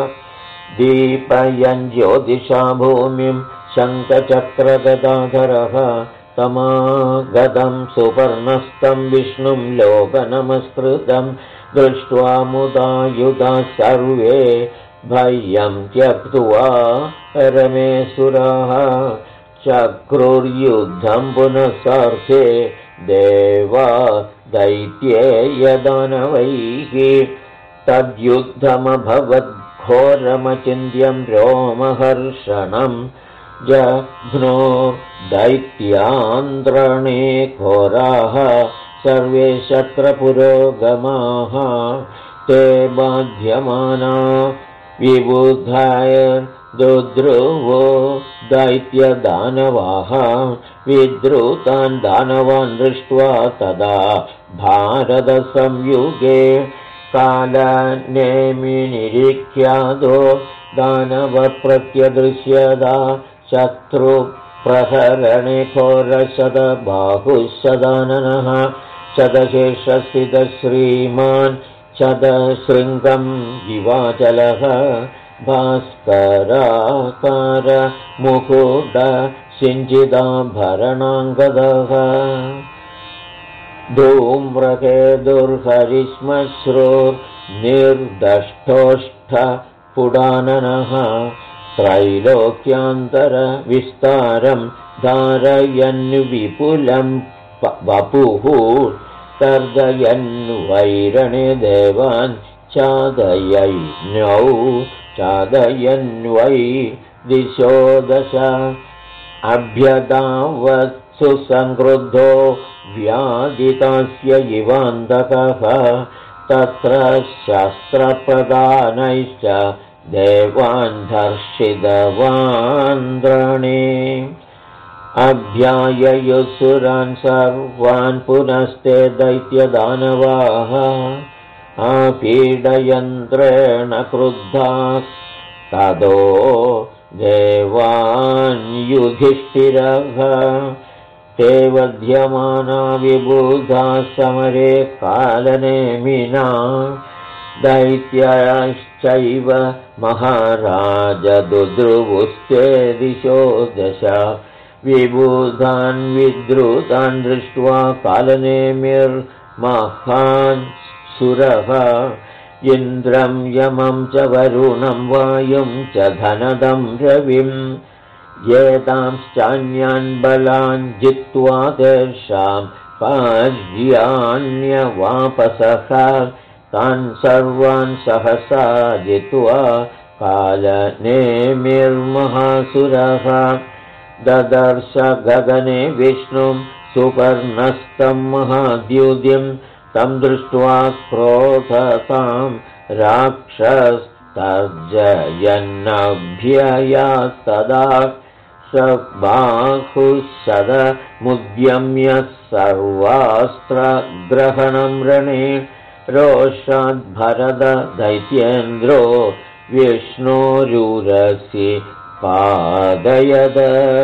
दीपयन् ज्योतिषा भूमिं शङ्खचक्रगदाधरः तमागतं सुपर्णस्तं विष्णुं लोकनमस्कृतं दृष्ट्वा मुदायुधा सर्वे भयं त्यक्त्वा रमेसुराः चक्रुर्युद्धं पुनः सार्थे देवा दैत्येयदानवैः तद्युद्धमभवद्घोरमचिन्त्यं रोमहर्षणं जघ्नो दैत्यान्द्रणे घोराः सर्वे शत्रपुरोगमाः ते बाध्यमाना विबुधायर्दुद्रुवो दैत्यदानवाः विद्रुतान् दानवान् दृष्ट्वा तदा भारतसंयुगे कालनेमिनिरीक्ष्यादो दानवप्रत्यदृश्यदा शत्रुप्रहरणे घोरशतबाहुः शदाननः शतशेषस्थितः श्रीमान् शतशृङ्गं जिवाचलः भास्कराकार मुकुट सिञ्चिदाभरणाङ्गदः धूम्रकेतुर्हरिश्मश्रुर्निर्दष्टोष्ठपुडाननः त्रैलोक्यान्तरविस्तारं धारयन्विपुलं वपुः तर्जयन्वैरणे देवान् चादयन्वै दिशो दश अभ्यदावत्सु संक्रुद्धो व्यादितस्य इवान्तकः तत्र शस्त्रप्रदानैश्च देवान् धर्षितवान्द्रणे अभ्याययुसुरान् सर्वान् पुनस्ते दैत्यदानवाः आपीडयन्त्रेण क्रुद्धाः ततो देवान् युधिष्ठिरः ते वध्यमाना विबुधा समरे कालनेमिना दैत्याश्चैव महाराज दुद्रुवुस्ते दिशो दश विबुधान् विद्रुतान् दृष्ट्वा कालनेमिर्महान् सुरः इन्द्रं यमं च वरुणं वायुं च धनदं रविं एतांश्चान्यान् बलान् जित्वा तेषां पार्याण्यवापसः तान् सर्वान् सहसा जित्वा कालनेमिर्महासुरः ददर्श गगने विष्णुं सुपर्णस्तं महाद्युतिं तं दृष्ट्वा क्रोधतां राक्षस्तर्जयन्नभ्ययास्तदा स बाहुः सदमुद्यम्य सर्वास्त्रग्रहणं रणे रोषाद्भरद दैत्येन्द्रो विष्णोरुरसि पादयद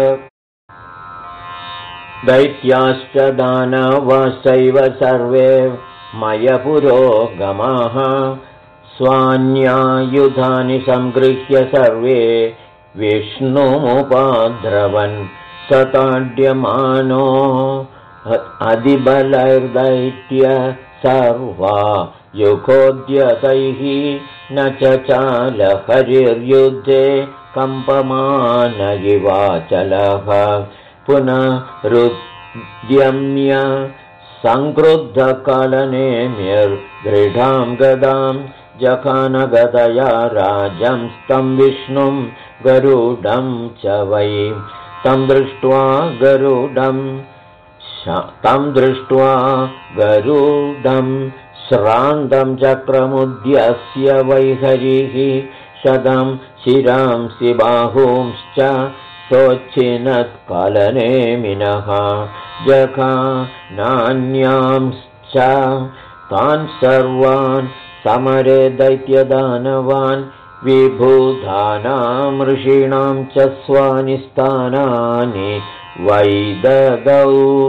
दैत्याश्च दानवाश्चैव सर्वे मयपुरोगमाः स्वान्यायुधानि संगृह्य सर्वे विष्णुमुपाद्रवन् सताड्यमानो अधिबलैर्दैत्य सर्वा युगोद्यतैः न चचालहरिर्युद्धे कम्पमान इवाचलः पुनरुद्यम्य सङ्क्रुद्धकलनेमिर्दृढां गदां जखानगदया राजं तं विष्णुं गरुडं च वै तं दृष्ट्वा गरुडं श्रान्तं चक्रमुद्यस्य वैहरिः शतं शिरांसि बाहूंश्च सोच्छिनत्कलनेमिनः जखानान्यांश्च तान् सर्वान् समरे दैत्यदानवान् विबुधानां ऋषीणां च स्वानि स्थानानि वैददौ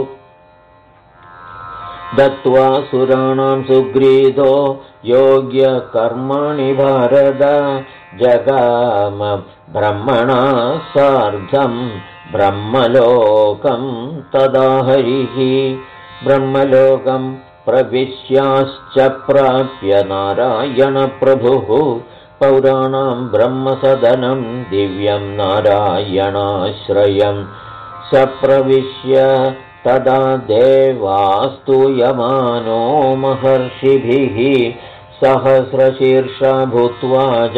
दत्त्वा सुराणां सुग्रीदो योग्यकर्माणि भारत जगाम ब्रह्मणा सार्धं ब्रह्मलोकं तदा हरिः ब्रह्मलोकं प्रविश्याश्च प्राप्य नारायणप्रभुः पौराणां ब्रह्मसदनं दिव्यं नारायणाश्रयं सप्रविश्य तदा देवास्तूयमानो महर्षिभिः सहस्रशीर्षा भूत्वा च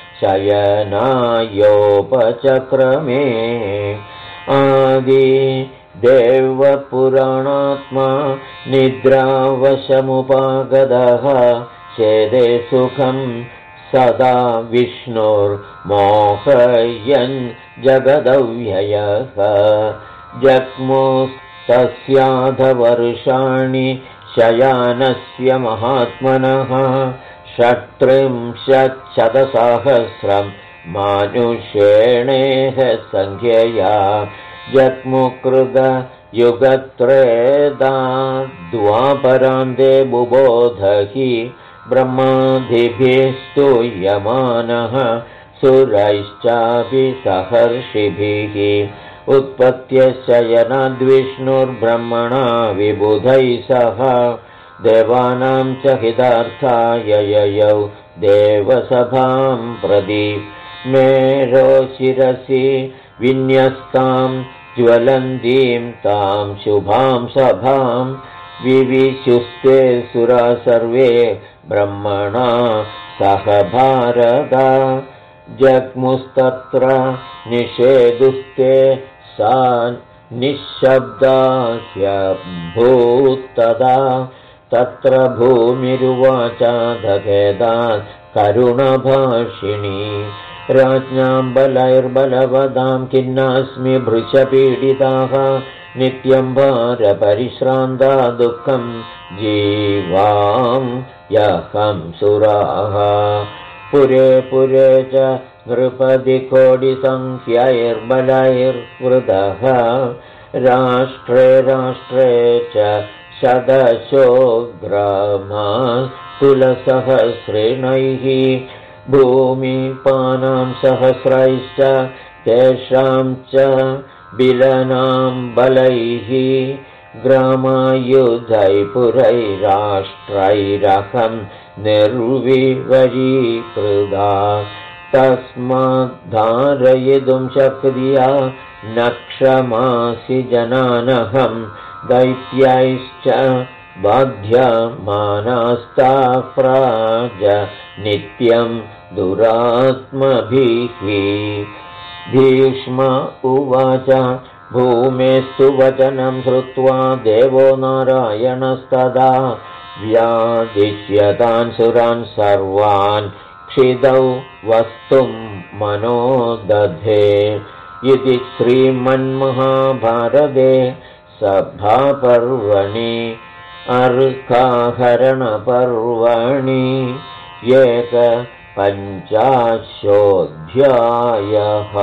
शयनायोपचक्रमे आदि देवपुराणात्मा निद्रावशमुपागतः शेदे सुखं सदा विष्णुर्मोहयन् जगदव्ययः जग्मुस्तस्याधवर्षाणि शयानस्य महात्मनः 36,000 मानुषेणेह संख्यया जग्मुकृत युगत्रेदा द्वापरान्ते बुबोध हि ब्रह्मादिभिः स्तूयमानः सुरैश्चापि सहर्षिभिः उत्पत्य शयनाद्विष्णुर्ब्रह्मणा विबुधैः सह देवानां च हितार्थाय ययौ देवसभां प्रति मेरोशिरसि विन्यस्तां ज्वलन्तीं तां शुभां सभां विविशुस्ते सुरा सर्वे ब्रह्मणा सह भारत जग्मुस्तत्र निषेदुस्ते सा निःशब्दाह्यभूत्तदा तत्र भूमिरुवाच दखेदात् करुणभाषिणी राज्ञां बलैर्बलवदां खिन्नास्मि भृशपीडिताः नित्यं भारपरिश्रान्ता दुःखं जीवां यहं सुराः पुरे पुरे च नृपतिकोटिसङ्ख्यैर्बलैर्वृतः राष्ट्रे राष्ट्रे च शतशो ग्रामास्तुलसहस्रिणैः भूमिपानां सहस्रैश्च तेषां च बिलनां बलैः ग्रामायुधैपुरैराष्ट्रैरहं निर्विवरीकृता तस्माद्धारयितुं शक्रिया न क्षमासि जनानहं दैत्यैश्च बाध्यमानास्ताः प्राज नित्यं दुरात्मभिः भीष्म उवाच भूमेस्तु वचनं श्रुत्वा देवो नारायणस्तदा व्यादिश्यतान् सुरान् सर्वान् क्षिदौ वस्तुं मनो दधे इति श्रीमन्महाभारते सभापर्वणि अर्काहरणपर्वणि 15ोऽध्यायः।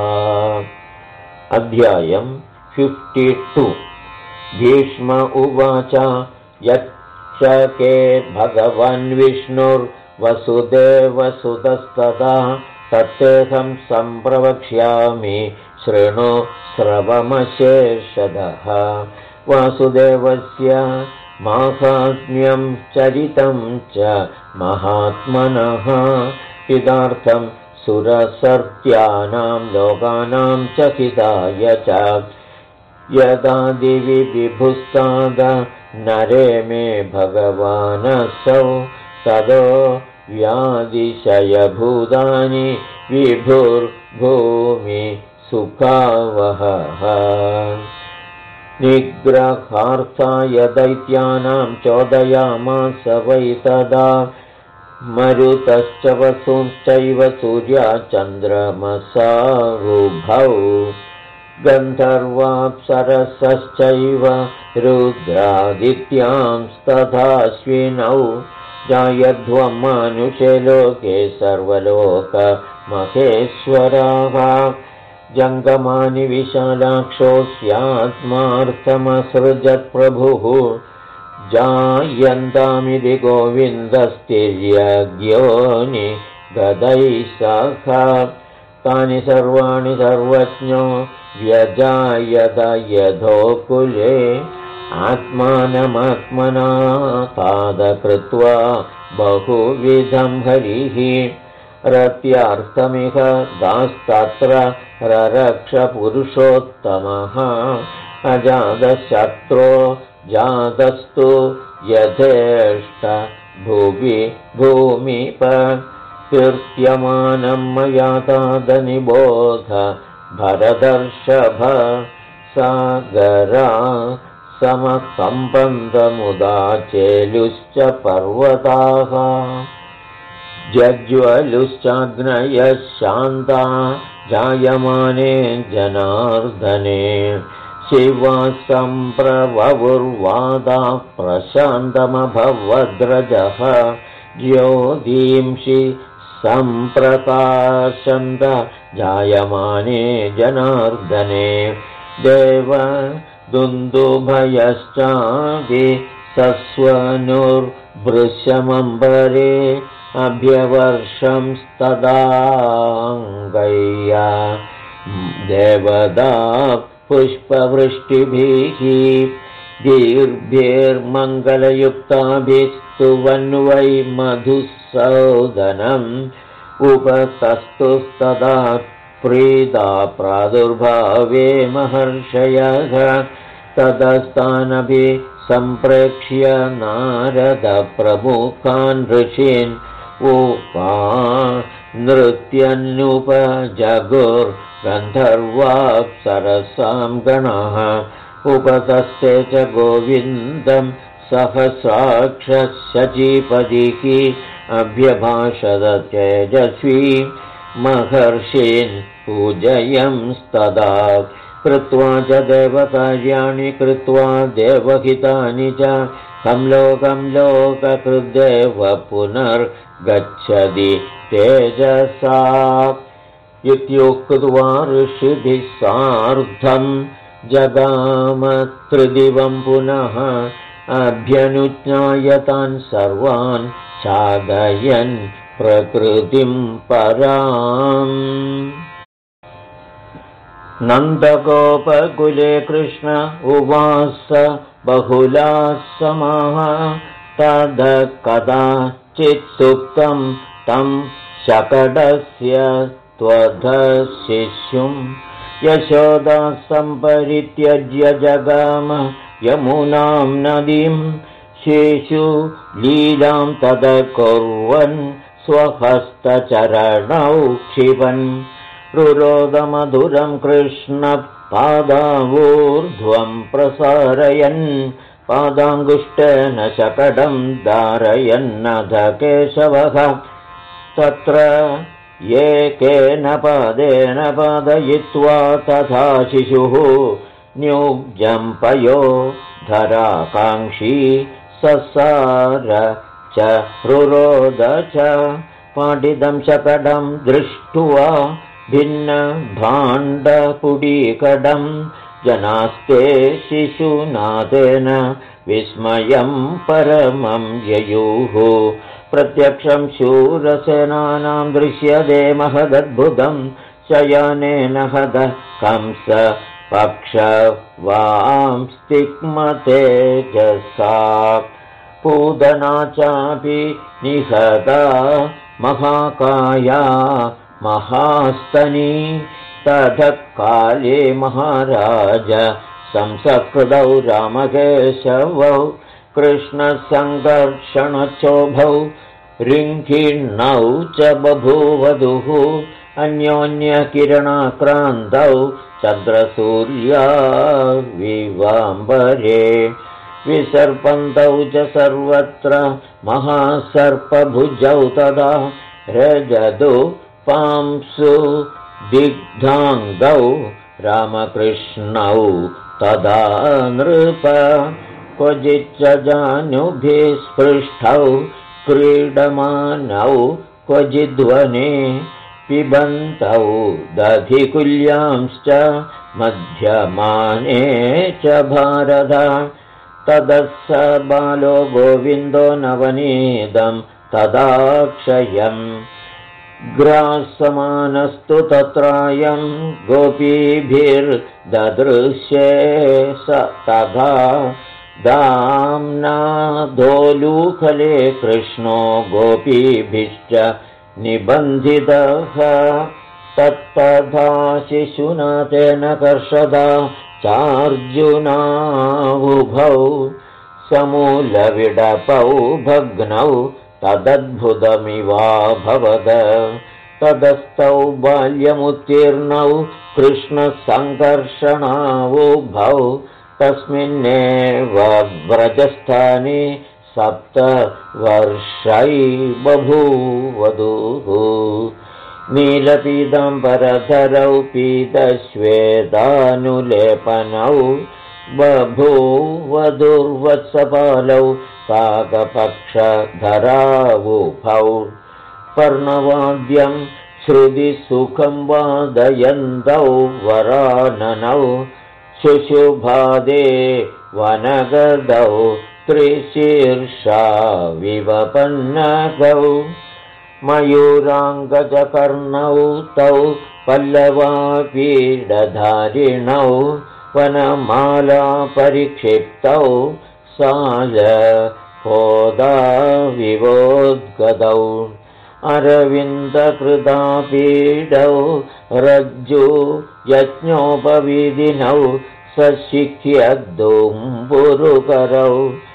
अध्यायं 52। भीष्म उवाच यच्चके भगवान् विष्णुर्वसुदेवसुतस्तदा तत्तेऽहं सम्प्रवक्ष्यामि शृणु श्रवमशेषदः वासुदेवस्य माहात्म्यं चरितं च महात्मनः हितार्थं सुरसर्त्यानां लोकानां च हिताय च यदा दिवि विभुस्ताद नरे मे भगवानसौ तदो व्यादिशयभूतानि विभुर्भूमि सुखावहः निग्रहार्थाय दैत्यानां चोदयामास वै तदा मरुतश्च वसुश्चैव सूर्याचन्द्रमसावुभौ गन्धर्वाप्सरसश्चैव रुद्रादित्यांस्तथाश्विनौ जायध्वं मानुषे लोके सर्वलोकमहेश्वराः जङ्गमानि विशालाक्षो स्यात्मार्थमसृजत्प्रभुः जायन्तामिति गोविन्दस्तिर्यज्ञोनि गदैः सह तानि सर्वाणि सर्वज्ञो व्यजायत यथोकुले आत्मानमात्मना पादकृत्वा बहुविधं हरिः रत्यार्थमिह दास्तत्र ररक्षपुरुषोत्तमः अजातशत्रो जातस्तु यथेष्ट भुवि भूमिप कीर्त्यमानं मया तादनिबोध भरदर्षभ सागरा समकम्पन्तमुदा चेलुश्च पर्वताः जज्ज्वलुश्चाग्नयः शान्ता जायमाने जनार्दने शिवा सम्प्रववुर्वादाः प्रशान्तमभवद्रजः ज्योतिंषि सम्प्रकाशन्त जायमाने जनार्दने देव दुन्दुभयश्चादि सस्वनुर्भृशमम्बरे अभ्यवर्षंस्तदाङ्गय्या देवदा पुष्पवृष्टिभिः दीर्भिर्मङ्गलयुक्ताभिस्तुवन्वै मधुसूदनम् उपतस्तुस्तदा प्रीता प्रादुर्भावे महर्षयः ततस्तानभि सम्प्रेक्ष्य नारदप्रमुखान् ऋषीन् नृत्यन्नुपजगुर्गन्धर्वाप्सरसां गणाः उपतस्ते च गोविन्दं सहस्राक्षशचीपदिः अभ्यभाषद तेजस्वी महर्षीन् पूजयंस्तदा कृत्वा च देवकार्याणि कृत्वा देवहितानि च कं लोकं लोककृद्देव पुनर्गच्छति तेजसा इत्युक्त्वा ऋषिभिः सार्धं जगाम त्रिदिवं पुनः अभ्यनुज्ञाय तान् सर्वान् साधयन् प्रकृतिं पराम् नन्दगोपकुले कृष्ण उवास बहुलाः समाः तद कदाचित्सुप्तं तं शकटस्य त्वधशिष्युं यशोदा सम्परित्यज्य जगाम यमुनां नदीं शिशुलीलां तद कुर्वन् स्वहस्तचरणौ क्षिपन् रुरोदमधुरं कृष्णपादावूर्ध्वं प्रसारयन् पादाङ्गुष्ठेन शकटं धारयन्नध केशवः तत्र एकेन पादेन पादयित्वा तथा शिशुः न्युब्जम्पयो धराकाङ्क्षी ससार च रुरोद च पाटितं शकटं दृष्ट्वा भिन्नभाण्डपुडीकडं जनास्ते शिशुनाथेन विस्मयं परमं ययुः प्रत्यक्षं शूरसेनानां दृश्यते महदद्भुतं शयानेन हद कंस पक्षवांस्तिग्मतेजसा पूतना चापि निहता महाकाया महास्तनी ततः काले महाराज संसकृतौ रामकेशवौ कृष्णसङ्कर्षणक्षोभौ रिङ्खिणौ च बभूवधुः अन्योन्यकिरणाक्रान्तौ चन्द्रसूर्या विवाम्बरे विसर्पन्तौ च सर्वत्र महासर्पभुजौ तदा रजदु पांसु दिग्धाङ्गौ रामकृष्णौ तदा नृप क्वचिच्च जानुभिः स्पृष्टौ क्रीडमानौ क्वचिद्वने पिबन्तौ दधिकुल्यांश्च मध्यमाने च भारत ततः स बालो गोविन्दो नवनीतं तदाक्षयम् ग्रासमानस्तु तत्रायं गोपीभिर्ददृश्ये स तथा दाम्नादोलूखले कृष्णो गोपीभिश्च निबन्धितः तत्तथा शिशुनाथेन कर्षदा चार्जुनावुभौ समूलविडपौ भग्नौ तदद्भुतमिवाभवद तदस्तौ बाल्यमुत्तीर्णौ कृष्णसङ्कर्षणावुभौ तस्मिन्नेव व्रजस्थाने 7 वर्षै बभूवधूः नीलपीताम्बरधरौ पीतश्वेतानुलेपनौ बभूवधूर्वत्सपालौ काकपक्षधरावुभौ पर्णवाद्यं श्रुतिसुखं वादयन्तौ वराननौ शुशुभादे वनगदौ त्रिशीर्षा विवपन्नगौ मयूराङ्गजकर्णौ तौ पल्लवापीडधारिणौ वनमालापरिक्षिप्तौ सालहोदाविवोद्गतौ अरविन्दकृतापीडौ रज्जु यज्ञोपवीदिनौ सशिख्यदुम्बुरुकरौ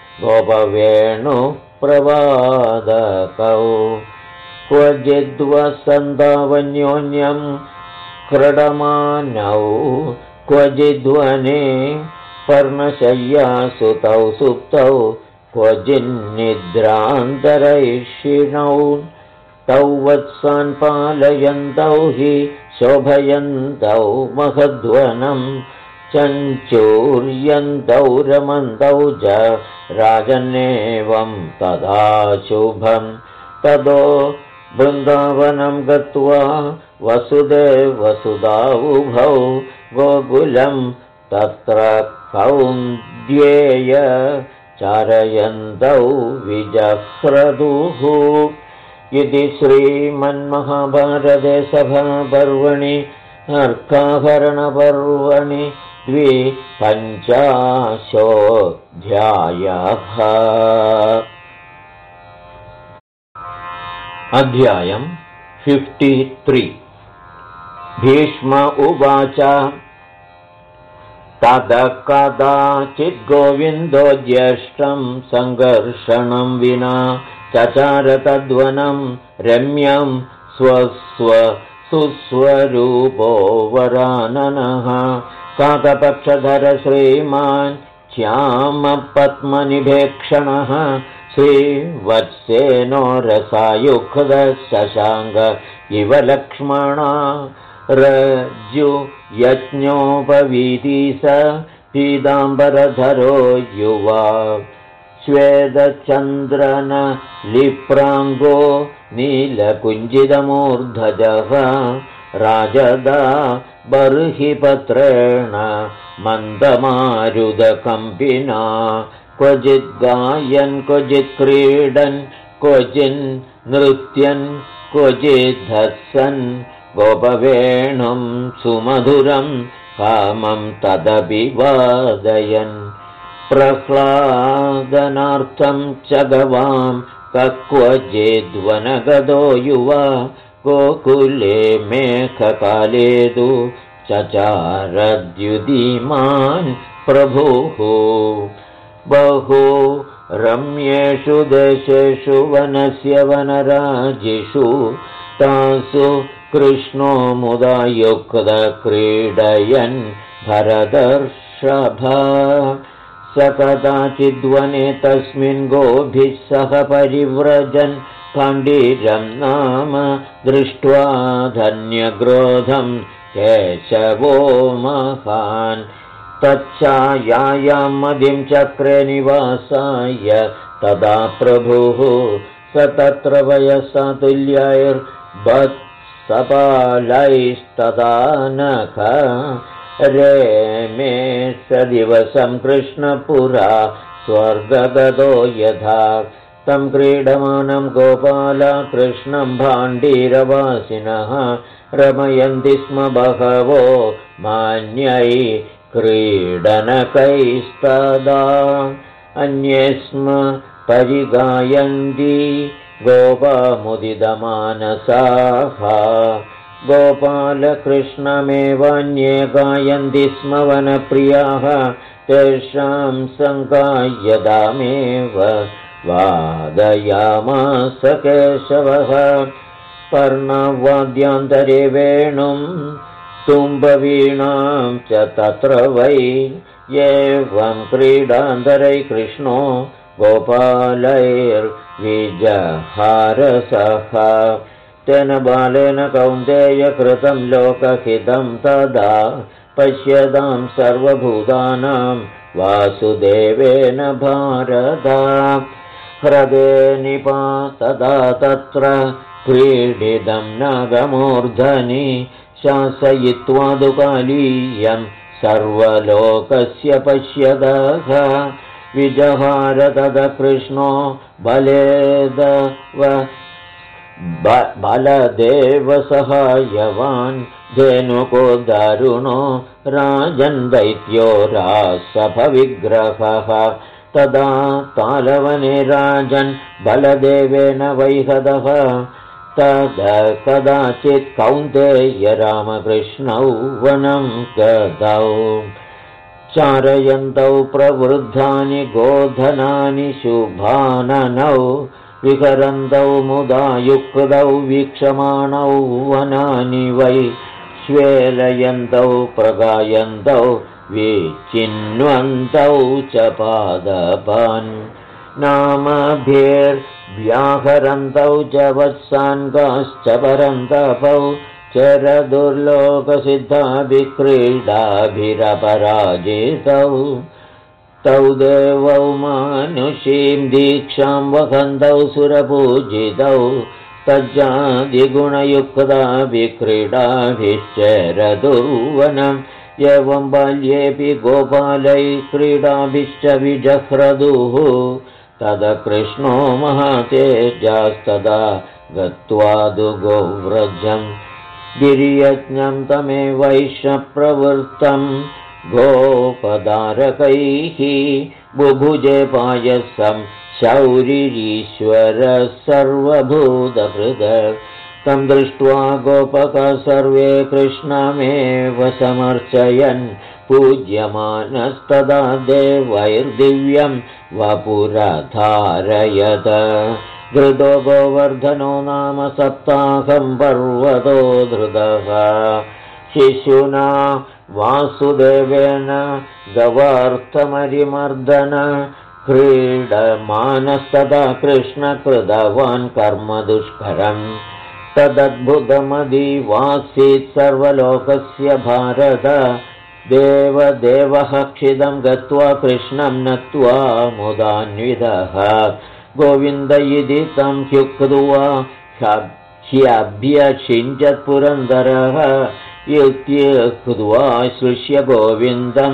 गोपवेणुप्रवादकौ क्वचिद्वसन्तावन्योन्यं क्रीडमानौ क्वचिद्वने पर्णशय्यासुतौ सुप्तौ क्वचिन्निद्रान्तरैषिणौ तौ वत्सान् पालयन्तौ हि शोभयन्तौ महध्वनं चञ्चूर्यन्तौ रमन्तौ च राजन्नेवं तदा शुभं ततो वृन्दावनं गत्वा वसुदेवसुधावुभौ गोकुलं तत्र कौन्त्येय चारयन्तौ विजह्रदुः इति श्रीमन्महाभारते सभापर्वणि अर्काभरणपर्वणि 25 अध्यायम् 53 भीष्म उवाच ततः कदाचिद्गोविन्दो ज्येष्ठं सङ्घर्षणं विना चचार तद्वनं रम्यं सुस्वरूपो वराननः काकपक्षधर श्रीमान् श्यामपद्मनिभेक्षणः श्रीवत्सेनो रसायुक्तः शशाङ्क इव लक्ष्मणा रज्जु यज्ञोपवीति स पीताम्बरधरो युवा श्वेतचन्द्रनलिप्राङ्गो नीलकुञ्जितमूर्धजः राजदा बर्हिपत्रेण मन्दमारुदकम्पिना क्वचिद्गायन् क्वचित् क्रीडन् क्वचिन्नृत्यन् क्वचिद्धस्सन् गोपवेणुं सुमधुरं कामं तदपि वादयन् प्रह्लादनार्थं च गवां क्वचिद्वनगतो युवा गोकुले मेघकाले तु चचारद्युतिमान् प्रभुः बहु रम्येषु देशेषु वनस्य वनराजिषु तासु कृष्णो मुदा युक्तक्रीडयन् भरतर्षभ स कदाचिद्वने तस्मिन् गोभिः सह परिव्रजन् कण्डीरं नाम दृष्ट्वा धन्यग्रोधं केशवो महान् तच्छायायां मदिं चक्रे निवासाय तदा प्रभुः स तत्र वयसा तुल्यैर्वत्सपालैस्तदा नख रेमे स दिवसं कृष्णपुरा स्वर्गगतो यथा तं क्रीडमानं गोपाला कृष्णं भाण्डीरवासिनः रमयन्ति स्म बहवो मान्यै क्रीडनकैस्तदा अन्ये स्म परिगायन्ति गोपामुदितमानसाः गोपालकृष्णमेवान्ये गायन्ति स्म वनप्रियाः तेषां सङ्गायदामेव वादयामास केशवः पर्णवाद्यान्तरे वेणुं तुम्बवीणां च तत्र वै एवं क्रीडान्तरै कृष्णो गोपालैर्विजहारसः तेन बालेन कौन्तेय कृतं लोकहितं तदा पश्यतां सर्वभूतानां वासुदेवेन भारत ह्रदे निपातदा तत्र क्रीडितं नागमूर्धनि शासयित्वा दुकालीयं सर्वलोकस्य पश्यतः विजहार तद कृष्णो बलेदव बलदेवसहायवान् धेनुको दारुणो राजन् दैत्यो रासभविग्रहः तदा तालवने राजन् बलदेवेन वैहदः तद कदाचित् कौन्तेय रामकृष्णौ वनं गतौ चारयन्तौ प्रवृद्धानि गोधनानि शुभाननौ विहरन्तौ मुदा युक्तौ वीक्षमाणौ वनानि वै श्वेलयन्तौ प्रगायन्तौ विचिन्वन्तौ च पादपान् नामभिर्व्याहरन्तौ च वत्सान्गाश्च परन्तपौ चरदुर्लोकसिद्धाभिक्रीडाभिरपराजितौ तौ देवौ मानुषीं दीक्षां वहन्तौ सुरपूजितौ तज्जादिगुणयुक्ताभिक्रीडाभिश्चरदुर्वनम् एवं बाल्येऽपि गोपालै क्रीडाभिश्च विजह्रदुः तद कृष्णो महातेजास्तदा गत्वा दुगोव्रजम् गिरियज्ञं तमेवैष प्रवृत्तं गोपदारकैः बुभुजे पायसं शौरिरीश्वरः सर्वभूतभृद तं दृष्ट्वा गोपका सर्वे कृष्णमेव समर्चयन् पूज्यमानस्तदा देवैर्दिव्यं वपुरधारयत धृतो गोवर्धनो नाम सप्ताहं पर्वतो धृतः शिशुना वासुदेवेन गवार्थमरिमर्दन क्रीडमानस्तदा कृष्ण कृतवान् कर्म दुष्करम् तदद्भुतमदिवासीत् सर्वलोकस्य भारत देवदेवः क्षिदं गत्वा कृष्णं नत्वा मुदान्वितः गोविन्द इति तं ह्युक्त्वा ह्यभ्यषिञ्चत्पुरन्दरः इत्युक्त्वा श्लिष्य गोविन्दं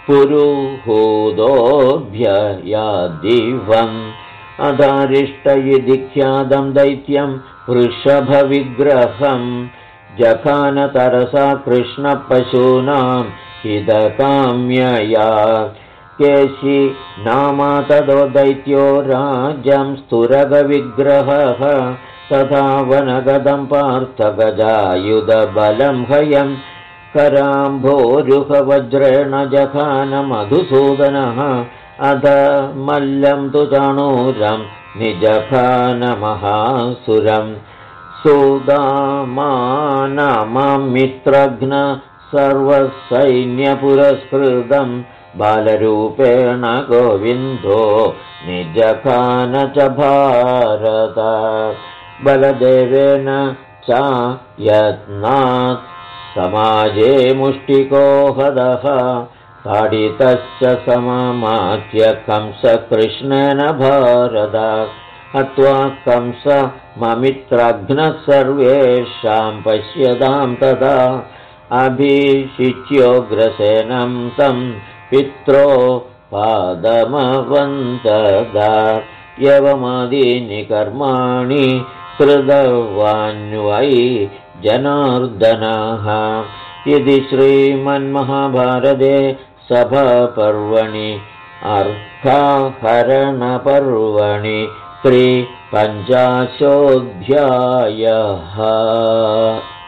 पुरुहूदोऽभ्ययादिवम् अधारिष्ट इति ख्यातं दैत्यं वृषभविग्रहं जखानतरसा कृष्णपशूनां हितकाम्यया केशी नामा तदो दैत्यो राजं स्तुरगविग्रहः तथा वनगदं पार्थगजायुधबलं हयं कराम्भोरुहवज्रेण जखानमधुसूदनः अध मल्लं तु चाणूरं निजखानमहासुरं सुदामानमं मित्रघ्न सर्वसैन्यपुरस्कृतं बालरूपेण गोविन्दो निजखान च भारत बलदेवेन च यत्नात् समाजे मुष्टिको हदः ताडितश्च सममात्य कंसकृष्णेन भारत हत्वा कंसममित्रघ्नः सर्वेषां पश्यतां तदा अभिषिच्योग्रसेनं तं पित्रो पादमवन्तदा एवमादीनि कर्माणि कृतवान्वै जनार्दनः इति श्रीमन्महाभारते सभापर्वणि अर्थाहरणपर्वणि 350 अध्यायः।